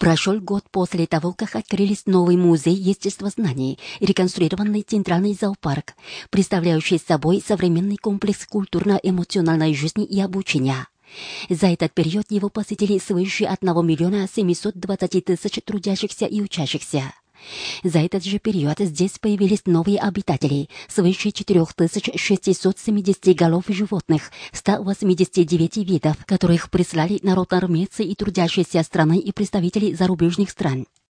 Прошел год после того, как открылись новый музей естествознаний и реконструированный центральный зоопарк, представляющий собой современный комплекс культурно-эмоциональной жизни и обучения. За этот период его посетили свыше 1 миллиона 720 тысяч трудящихся и учащихся. За этот же период здесь появились новые обитатели, свыше 4670 голов животных, 189 видов, которых прислали народоармейцы и трудящиеся страны и представители зарубежных стран.